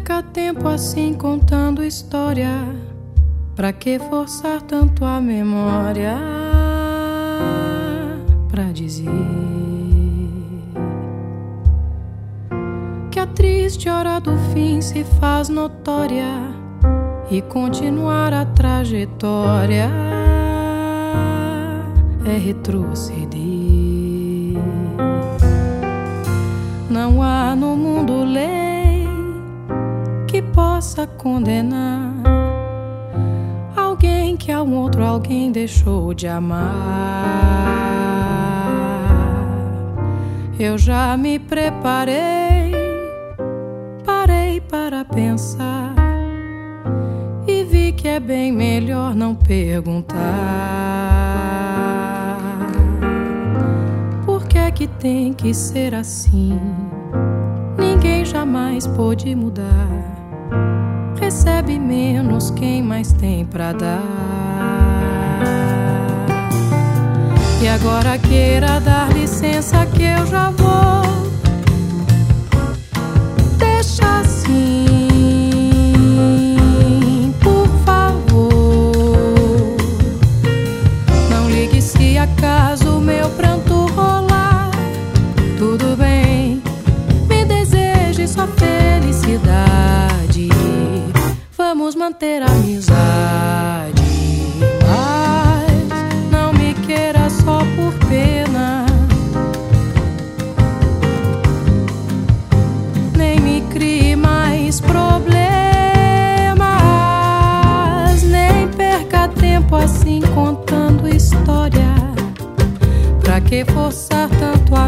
perca tempo assim contando história. Pra que forçar tanto a memória pra dizer que a triste hora do fim se faz notória e continuar a trajetória é retroceder. Não há no mundo lei que possa condenar alguém que a um outro alguém deixou de amar. Eu já me preparei, parei para pensar e vi que é bem melhor não perguntar. Por que é que tem que ser assim? Ninguém jamais pôde mudar. Recebe menos quem mais tem pra dar. E agora queira dar licença que eu já vou. Deixa assim, por favor. Não ligue se acaso o meu pranto rolar. Tudo bem, me deseje só felicidade. Vamos manter a amizade, mas não me queira só por pena. Nem me crie mais problemas. Nem perca tempo assim contando história. Pra que forçar tanto